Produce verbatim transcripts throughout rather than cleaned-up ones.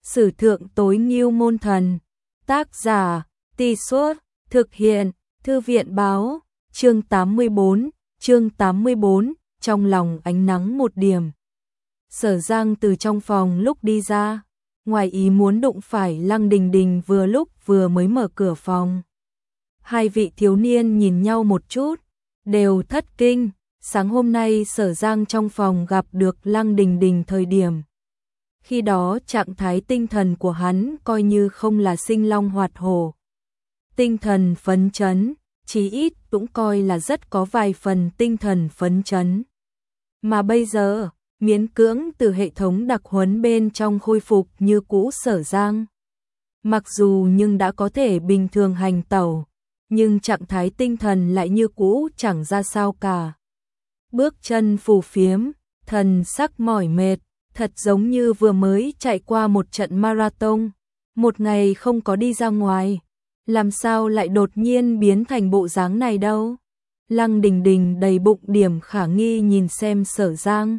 Sử thượng tối ngưu môn thần. Tác giả, Tì Suốt, thực hiện, Thư viện báo, chương tám mươi bốn, chương tám mươi bốn, trong lòng ánh nắng một điểm. Sở Giang từ trong phòng lúc đi ra, ngoài ý muốn đụng phải Lăng Đình Đình vừa lúc vừa mới mở cửa phòng. Hai vị thiếu niên nhìn nhau một chút, đều thất kinh, sáng hôm nay Sở Giang trong phòng gặp được Lăng Đình Đình thời điểm. Khi đó trạng thái tinh thần của hắn coi như không là sinh long hoạt hổ. Tinh thần phấn chấn, chí ít cũng coi là rất có vài phần tinh thần phấn chấn. Mà bây giờ, miễn cưỡng từ hệ thống đặc huấn bên trong khôi phục như cũ Sở Giang. Mặc dù nhưng đã có thể bình thường hành tẩu, nhưng trạng thái tinh thần lại như cũ chẳng ra sao cả. Bước chân phù phiếm, thần sắc mỏi mệt, thật giống như vừa mới chạy qua một trận marathon, một ngày không có đi ra ngoài, làm sao lại đột nhiên biến thành bộ dáng này đâu. Lăng Đình Đình đầy bụng điểm khả nghi nhìn xem Sở Giang.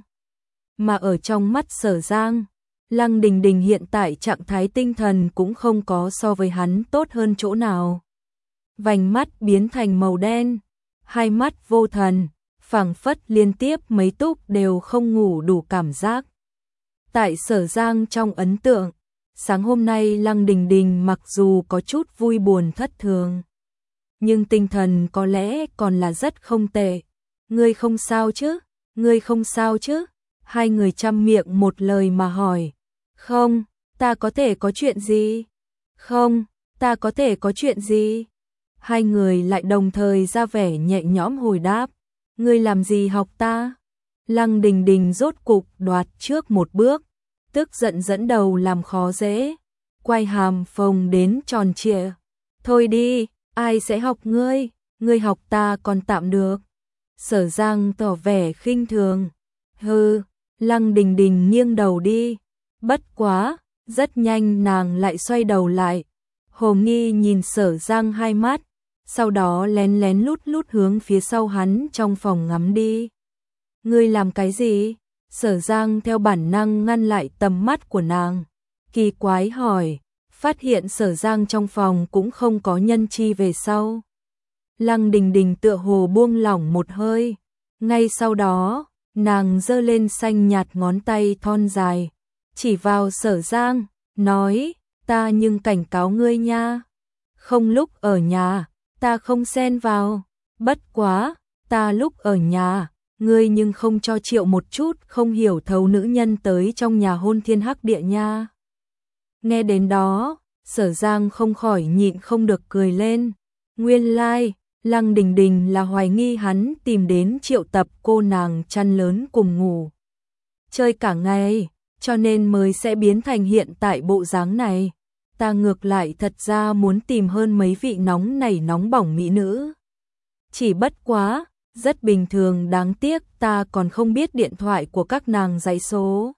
Mà ở trong mắt Sở Giang, Lăng Đình Đình hiện tại trạng thái tinh thần cũng không có so với hắn tốt hơn chỗ nào. Vành mắt biến thành màu đen, hai mắt vô thần, phảng phất liên tiếp mấy túp đều không ngủ đủ cảm giác. Tại Sở Giang trong ấn tượng, sáng hôm nay Lăng Đình Đình mặc dù có chút vui buồn thất thường, nhưng tinh thần có lẽ còn là rất không tệ. Ngươi không sao chứ? Ngươi không sao chứ? Hai người chăm miệng một lời mà hỏi. Không, ta có thể có chuyện gì? Không, ta có thể có chuyện gì? Hai người lại đồng thời ra vẻ nhẹ nhõm hồi đáp. Ngươi làm gì học ta? Lăng Đình Đình rốt cục đoạt trước một bước, tức giận dẫn đầu làm khó dễ, quay hàm phồng đến tròn trịa. Thôi đi, ai sẽ học ngươi, ngươi học ta còn tạm được. Sở Giang tỏ vẻ khinh thường. Hừ, Lăng Đình Đình nghiêng đầu đi. Bất quá, rất nhanh nàng lại xoay đầu lại. Hồ nghi nhìn Sở Giang hai mắt, sau đó lén lén lút lút hướng phía sau hắn trong phòng ngắm đi. Ngươi làm cái gì? Sở Giang theo bản năng ngăn lại tầm mắt của nàng. Kỳ quái hỏi, phát hiện Sở Giang trong phòng cũng không có nhân chi về sau. Lăng Đình Đình tựa hồ buông lỏng một hơi. Ngay sau đó, nàng giơ lên xanh nhạt ngón tay thon dài, chỉ vào Sở Giang, nói, ta nhưng cảnh cáo ngươi nha. Không lúc ở nhà, ta không xen vào. Bất quá, ta lúc ở nhà, ngươi nhưng không cho triệu một chút không hiểu thấu nữ nhân tới trong nhà hôn thiên hắc địa nha. Nghe đến đó, Sở Giang không khỏi nhịn không được cười lên. Nguyên lai, like, Lăng Đình Đình là hoài nghi hắn tìm đến triệu tập cô nàng chăn lớn cùng ngủ chơi cả ngày, cho nên mới sẽ biến thành hiện tại bộ dáng này. Ta ngược lại thật ra muốn tìm hơn mấy vị nóng nảy nóng bỏng mỹ nữ. Chỉ bất quá, rất bình thường, đáng tiếc ta còn không biết điện thoại của các nàng dãy số.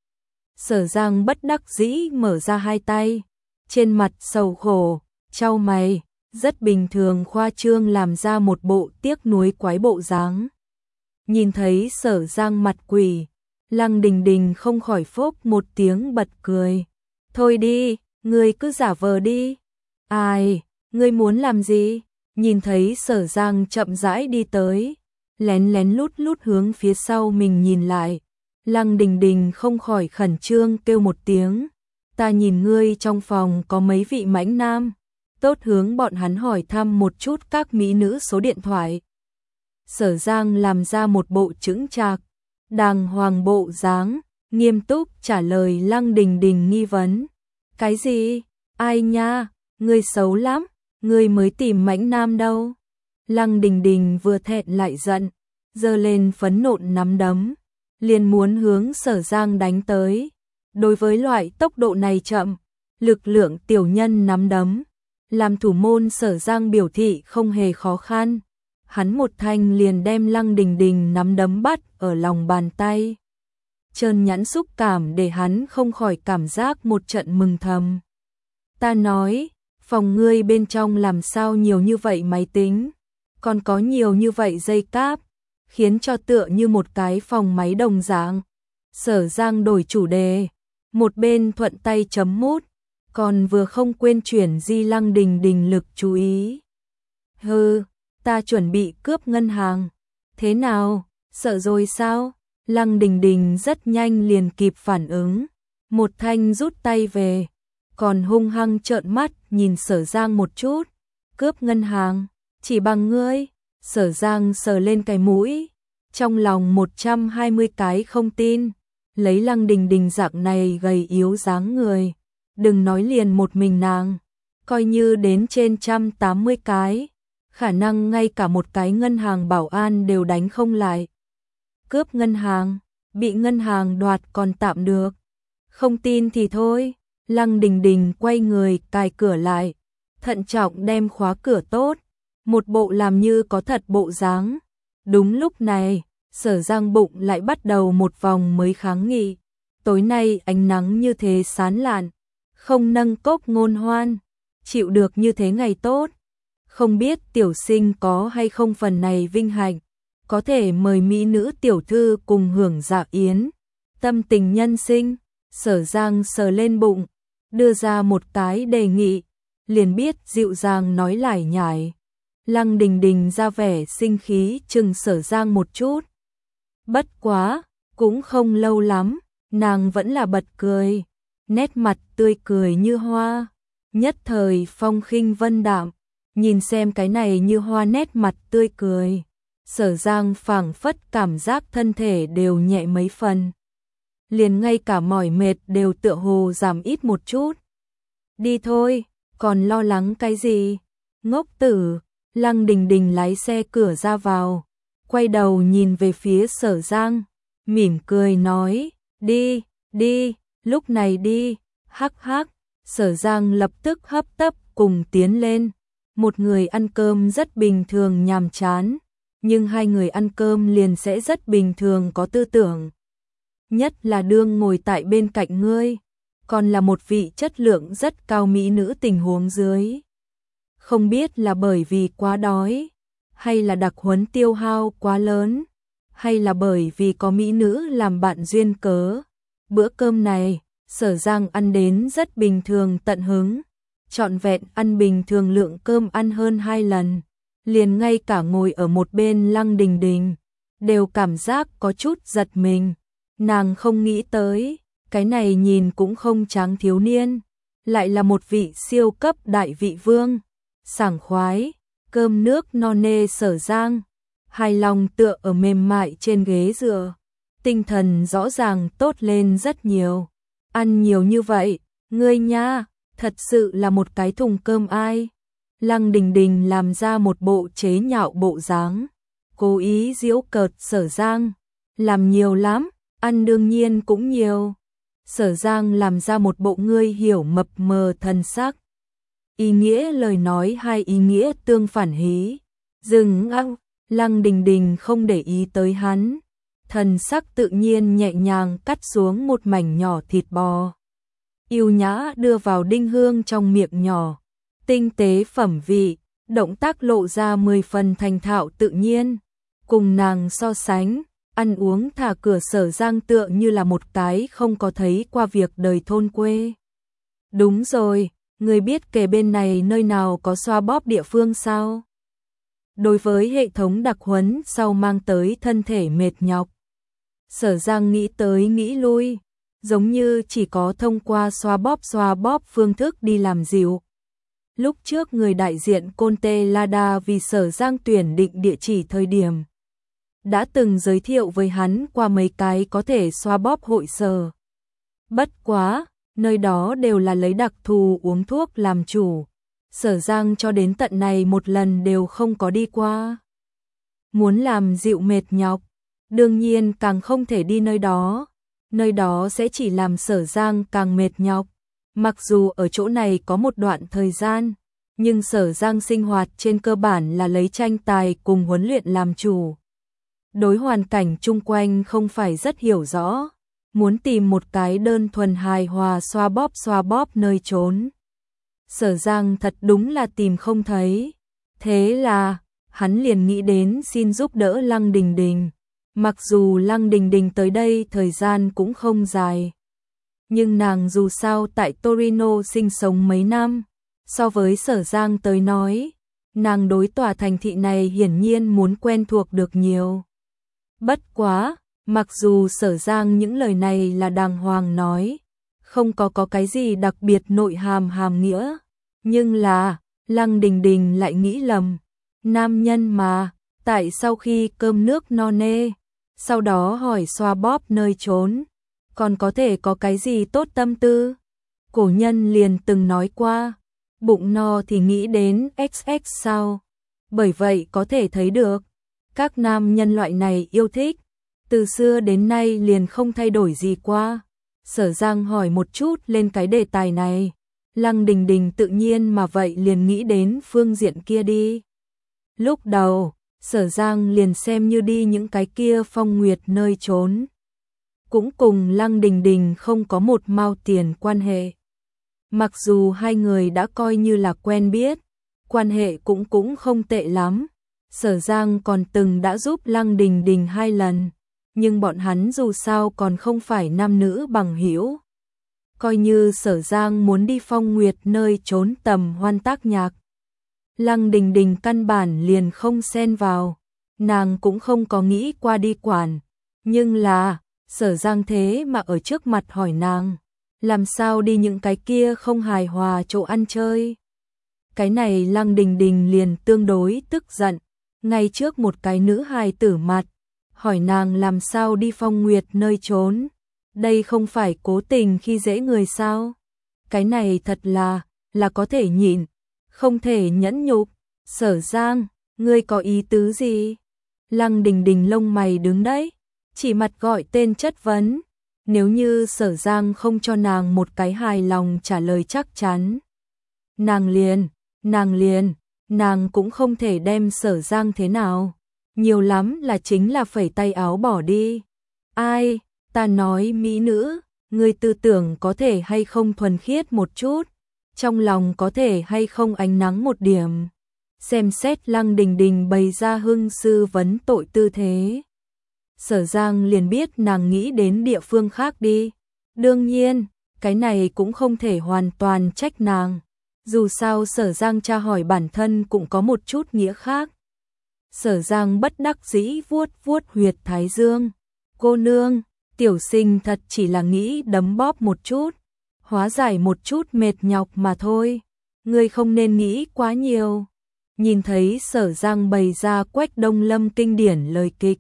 Sở Giang bất đắc dĩ mở ra hai tay, trên mặt sầu khổ, chau mày, rất bình thường khoa trương làm ra một bộ tiếc nuối quái bộ dáng. Nhìn thấy Sở Giang mặt quỷ, Lăng Đình Đình không khỏi phốc một tiếng bật cười. Thôi đi, ngươi cứ giả vờ đi. Ai, ngươi muốn làm gì? Nhìn thấy Sở Giang chậm rãi đi tới, lén lén lút lút hướng phía sau mình nhìn lại, Lăng Đình Đình không khỏi khẩn trương kêu một tiếng. Ta nhìn ngươi trong phòng có mấy vị mãnh nam, tốt hướng bọn hắn hỏi thăm một chút các mỹ nữ số điện thoại. Sở Giang làm ra một bộ chững chạc, đàng hoàng bộ dáng, nghiêm túc trả lời Lăng Đình Đình nghi vấn. Cái gì? Ai nha? Ngươi xấu lắm, ngươi mới tìm mãnh nam đâu. Lăng Đình Đình vừa thẹn lại giận, giơ lên phấn nộn nắm đấm, liền muốn hướng Sở Giang đánh tới. Đối với loại tốc độ này chậm, lực lượng tiểu nhân nắm đấm, làm thủ môn Sở Giang biểu thị không hề khó khăn. Hắn một thanh liền đem Lăng Đình Đình nắm đấm bắt ở lòng bàn tay. Trơn nhẵn xúc cảm để hắn không khỏi cảm giác một trận mừng thầm. Ta nói, phòng ngươi bên trong làm sao nhiều như vậy máy tính, còn có nhiều như vậy dây cáp, khiến cho tựa như một cái phòng máy đồng dạng. Sở Giang đổi chủ đề, một bên thuận tay chấm mút, còn vừa không quên chuyển di Lăng Đình Đình lực chú ý. Hừ, ta chuẩn bị cướp ngân hàng. Thế nào, sợ rồi sao? Lăng Đình Đình rất nhanh liền kịp phản ứng. Một thanh rút tay về, còn hung hăng trợn mắt nhìn Sở Giang một chút. Cướp ngân hàng, chỉ bằng ngươi. Sở Giang sờ lên cái mũi, trong lòng một trăm hai mươi cái không tin. Lấy Lăng Đình Đình dạng này gầy yếu dáng người, đừng nói liền một mình nàng, coi như đến trên trăm tám mươi cái, khả năng ngay cả một cái ngân hàng bảo an đều đánh không lại. Cướp ngân hàng, bị ngân hàng đoạt còn tạm được, không tin thì thôi. Lăng Đình Đình quay người cài cửa lại, thận trọng đem khóa cửa tốt, một bộ làm như có thật bộ dáng. Đúng lúc này, Sở Giang bụng lại bắt đầu một vòng mới kháng nghị. Tối nay ánh nắng như thế sán lạn, không nâng cốc ngôn hoan, chịu được như thế ngày tốt. Không biết tiểu sinh có hay không phần này vinh hạnh, có thể mời mỹ nữ tiểu thư cùng hưởng dạ yến. Tâm tình nhân sinh, Sở Giang sờ lên bụng, đưa ra một cái đề nghị, liền biết dịu dàng nói lải nhải. Lăng Đình Đình ra vẻ sinh khí chừng Sở Giang một chút. Bất quá, cũng không lâu lắm, nàng vẫn là bật cười, nét mặt tươi cười như hoa, nhất thời phong khinh vân đạm. Nhìn xem cái này như hoa nét mặt tươi cười, Sở Giang phảng phất cảm giác thân thể đều nhẹ mấy phần, liền ngay cả mỏi mệt đều tựa hồ giảm ít một chút. Đi thôi, còn lo lắng cái gì? Ngốc tử. Lăng Đình Đình lái xe cửa ra vào, quay đầu nhìn về phía Sở Giang, mỉm cười nói, đi, đi, lúc này đi. Hắc hắc. Sở Giang lập tức hấp tấp cùng tiến lên. Một người ăn cơm rất bình thường nhàm chán, nhưng hai người ăn cơm liền sẽ rất bình thường có tư tưởng. Nhất là đương ngồi tại bên cạnh ngươi, còn là một vị chất lượng rất cao mỹ nữ tình huống dưới. Không biết là bởi vì quá đói, hay là đặc huấn tiêu hao quá lớn, hay là bởi vì có mỹ nữ làm bạn duyên cớ. Bữa cơm này, Sở Giang ăn đến rất bình thường tận hứng, trọn vẹn ăn bình thường lượng cơm ăn hơn hai lần, liền ngay cả ngồi ở một bên Lăng Đình Đình, đều cảm giác có chút giật mình. Nàng không nghĩ tới, cái này nhìn cũng không tráng thiếu niên, lại là một vị siêu cấp đại vị vương. Sảng khoái, cơm nước no nê Sở Giang, hài lòng tựa ở mềm mại trên ghế dựa, tinh thần rõ ràng tốt lên rất nhiều. Ăn nhiều như vậy, ngươi nha, thật sự là một cái thùng cơm ai. Lăng Đình Đình làm ra một bộ chế nhạo bộ dáng, cố ý giễu cợt Sở Giang, làm nhiều lắm, ăn đương nhiên cũng nhiều. Sở Giang làm ra một bộ ngươi hiểu mập mờ thần sắc. Ý nghĩa lời nói hai ý nghĩa tương phản hí. Dừng ăng, Lăng Đình Đình không để ý tới hắn. Thần sắc tự nhiên nhẹ nhàng cắt xuống một mảnh nhỏ thịt bò. Yêu nhã đưa vào đinh hương trong miệng nhỏ. Tinh tế phẩm vị, động tác lộ ra mười phần thành thạo tự nhiên. Cùng nàng so sánh, ăn uống thả cửa Sở Giang tựa như là một cái không có thấy qua việc đời thôn quê. Đúng rồi. Người biết kề bên này nơi nào có xoa bóp địa phương sao? Đối với hệ thống đặc huấn sau mang tới thân thể mệt nhọc, Sở Giang nghĩ tới nghĩ lui, giống như chỉ có thông qua xoa bóp xoa bóp phương thức đi làm dịu. Lúc trước người đại diện Conte Lada vì Sở Giang tuyển định địa chỉ thời điểm, đã từng giới thiệu với hắn qua mấy cái có thể xoa bóp hội sở. Bất quá, nơi đó đều là lấy đặc thù uống thuốc làm chủ. Sở Giang cho đến tận này một lần đều không có đi qua. Muốn làm dịu mệt nhọc, đương nhiên càng không thể đi nơi đó. Nơi đó sẽ chỉ làm Sở Giang càng mệt nhọc. Mặc dù ở chỗ này có một đoạn thời gian, nhưng Sở Giang sinh hoạt trên cơ bản là lấy tranh tài cùng huấn luyện làm chủ. Đối hoàn cảnh chung quanh không phải rất hiểu rõ. Muốn tìm một cái đơn thuần hài hòa xoa bóp xoa bóp nơi trốn, Sở Giang thật đúng là tìm không thấy. Thế là, hắn liền nghĩ đến xin giúp đỡ Lăng Đình Đình. Mặc dù Lăng Đình Đình tới đây thời gian cũng không dài, nhưng nàng dù sao tại Torino sinh sống mấy năm, so với Sở Giang tới nói, nàng đối tòa thành thị này hiển nhiên muốn quen thuộc được nhiều. Bất quá, mặc dù Sở Giang những lời này là đàng hoàng nói, không có có cái gì đặc biệt nội hàm hàm nghĩa, nhưng là, Lăng Đình Đình lại nghĩ lầm, nam nhân mà, tại sau khi cơm nước no nê, sau đó hỏi xoa bóp nơi trốn, còn có thể có cái gì tốt tâm tư? Cổ nhân liền từng nói qua, bụng no thì nghĩ đến ích ích sao? Bởi vậy có thể thấy được, các nam nhân loại này yêu thích, từ xưa đến nay liền không thay đổi gì qua. Sở Giang hỏi một chút lên cái đề tài này, Lăng Đình Đình tự nhiên mà vậy liền nghĩ đến phương diện kia đi. Lúc đầu, Sở Giang liền xem như đi những cái kia phong nguyệt nơi trốn, cũng cùng Lăng Đình Đình không có một mao tiền quan hệ. Mặc dù hai người đã coi như là quen biết, quan hệ cũng cũng không tệ lắm. Sở Giang còn từng đã giúp Lăng Đình Đình hai lần, nhưng bọn hắn dù sao còn không phải nam nữ bằng hữu. Coi như Sở Giang muốn đi phong nguyệt nơi trốn tầm hoan tác nhạc, Lăng Đình Đình căn bản liền không xen vào, nàng cũng không có nghĩ qua đi quản. Nhưng là, Sở Giang thế mà ở trước mặt hỏi nàng, làm sao đi những cái kia không hài hòa chỗ ăn chơi. Cái này Lăng Đình Đình liền tương đối tức giận, ngay trước một cái nữ hài tử mặt, hỏi nàng làm sao đi phong nguyệt nơi trốn. Đây không phải cố tình khi dễ người sao? Cái này thật là, là có thể nhịn, không thể nhẫn nhục. Sở Giang, ngươi có ý tứ gì? Lăng Đình Đình lông mày đứng đấy, chỉ mặt gọi tên chất vấn. Nếu như Sở Giang không cho nàng một cái hài lòng trả lời chắc chắn, nàng liền, nàng liền, nàng cũng không thể đem Sở Giang thế nào. Nhiều lắm là chính là phẩy tay áo bỏ đi. Ai, ta nói mỹ nữ, ngươi tư tưởng có thể hay không thuần khiết một chút, trong lòng có thể hay không ánh nắng một điểm. Xem xét Lăng Đình Đình bày ra hưng sư vấn tội tư thế, Sở Giang liền biết nàng nghĩ đến địa phương khác đi. Đương nhiên, cái này cũng không thể hoàn toàn trách nàng. Dù sao Sở Giang tra hỏi bản thân cũng có một chút nghĩa khác. Sở Giang bất đắc dĩ vuốt vuốt huyệt thái dương. Cô nương, tiểu sinh thật chỉ là nghĩ đấm bóp một chút, hóa giải một chút mệt nhọc mà thôi. Ngươi không nên nghĩ quá nhiều. Nhìn thấy Sở Giang bày ra Quách Đông Lâm kinh điển lời kịch,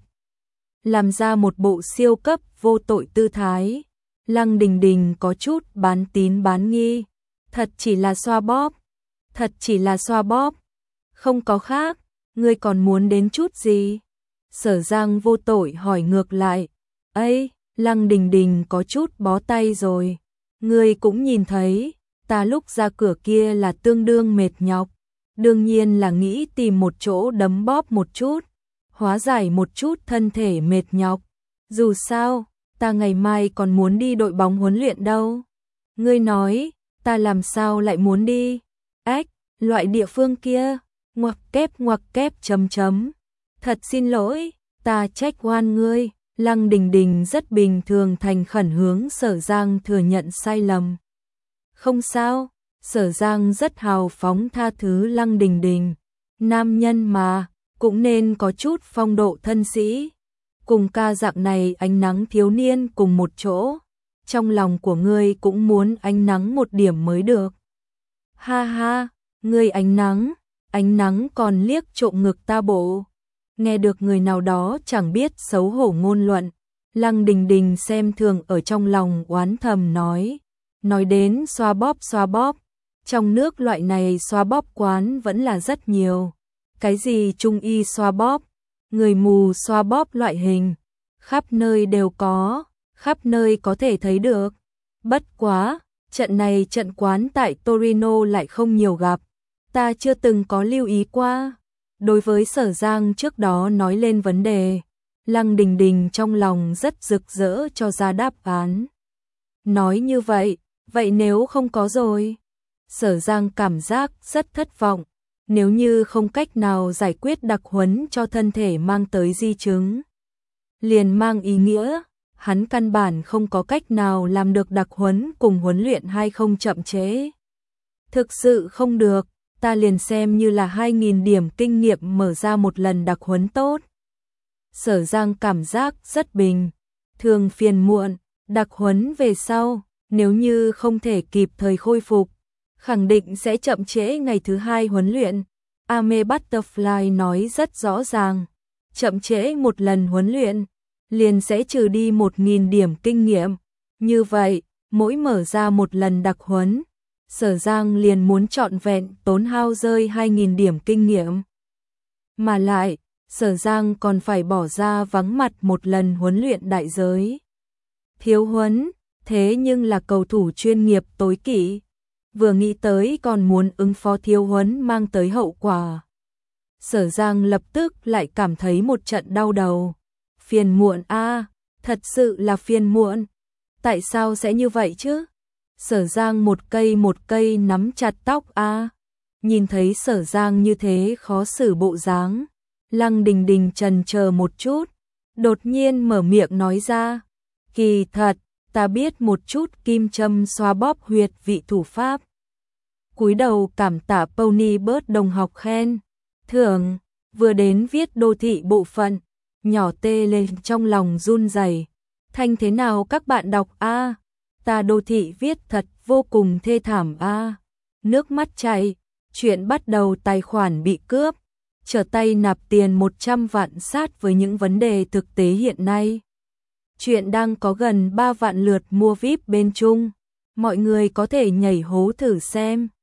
làm ra một bộ siêu cấp vô tội tư thái, Lăng Đình Đình có chút bán tín bán nghi. Thật chỉ là xoa bóp, thật chỉ là xoa bóp, không có khác, ngươi còn muốn đến chút gì? Sở Giang vô tội hỏi ngược lại. Ấy, Lăng Đình Đình có chút bó tay rồi. Ngươi cũng nhìn thấy, ta lúc ra cửa kia là tương đương mệt nhọc, đương nhiên là nghĩ tìm một chỗ đấm bóp một chút, hóa giải một chút thân thể mệt nhọc. Dù sao, ta ngày mai còn muốn đi đội bóng huấn luyện đâu. Ngươi nói, ta làm sao lại muốn đi? Ách, loại địa phương kia, ngoặc kép ngoặc kép chấm chấm. Thật xin lỗi, ta trách oan ngươi. Lăng Đình Đình rất bình thường thành khẩn hướng Sở Giang thừa nhận sai lầm. Không sao, Sở Giang rất hào phóng tha thứ Lăng Đình Đình. Nam nhân mà, cũng nên có chút phong độ thân sĩ. Cùng ca dạng này ánh nắng thiếu niên cùng một chỗ, trong lòng của ngươi cũng muốn ánh nắng một điểm mới được. Ha ha, ngươi ánh nắng, ánh nắng còn liếc trộm ngực ta bộ. Nghe được người nào đó chẳng biết xấu hổ ngôn luận, Lăng Đình Đình xem thường ở trong lòng oán thầm nói. Nói đến xoa bóp xoa bóp, trong nước loại này xoa bóp quán vẫn là rất nhiều. Cái gì trung y xoa bóp, người mù xoa bóp loại hình, khắp nơi đều có, khắp nơi có thể thấy được. Bất quá, trận này trận quán tại Torino lại không nhiều gặp, ta chưa từng có lưu ý qua. Đối với Sở Giang trước đó nói lên vấn đề, Lăng Đình Đình trong lòng rất rực rỡ cho ra đáp án. Nói như vậy, vậy nếu không có rồi? Sở Giang cảm giác rất thất vọng, nếu như không cách nào giải quyết đặc huấn cho thân thể mang tới di chứng, liền mang ý nghĩa, hắn căn bản không có cách nào làm được đặc huấn cùng huấn luyện hay không chậm chế. Thực sự không được, ta liền xem như là hai nghìn điểm kinh nghiệm mở ra một lần đặc huấn tốt. Sở Giang cảm giác rất bình, thường phiền muộn, đặc huấn về sau, nếu như không thể kịp thời khôi phục, khẳng định sẽ chậm trễ ngày thứ hai huấn luyện. Ame Butterfly nói rất rõ ràng, chậm trễ một lần huấn luyện, liền sẽ trừ đi một nghìn điểm kinh nghiệm. Như vậy, mỗi mở ra một lần đặc huấn, Sở Giang liền muốn trọn vẹn tốn hao rơi hai nghìn điểm kinh nghiệm. Mà lại, Sở Giang còn phải bỏ ra vắng mặt một lần huấn luyện đại giới. Thiếu huấn, thế nhưng là cầu thủ chuyên nghiệp tối kỵ. Vừa nghĩ tới còn muốn ứng phó thiếu huấn mang tới hậu quả. Sở Giang lập tức lại cảm thấy một trận đau đầu. Phiền muộn a, thật sự là phiền muộn. Tại sao sẽ như vậy chứ? Sở Giang một cây một cây nắm chặt tóc a. Nhìn thấy Sở Giang như thế khó xử bộ dáng, Lăng Đình Đình chần chờ một chút, đột nhiên mở miệng nói ra, kỳ thật, ta biết một chút kim châm xoa bóp huyệt vị thủ pháp. Cúi đầu cảm tạ Pony Bird đồng học khen, thưởng, vừa đến viết đô thị bộ phận, nhỏ tê lên trong lòng run rẩy. Thanh thế nào các bạn đọc a? Ta đô thị viết thật vô cùng thê thảm a. Nước mắt chảy, chuyện bắt đầu tài khoản bị cướp, trở tay nạp tiền một trăm vạn sát với những vấn đề thực tế hiện nay. Chuyện đang có gần ba vạn lượt mua vi ai pi bên Trung, mọi người có thể nhảy hố thử xem.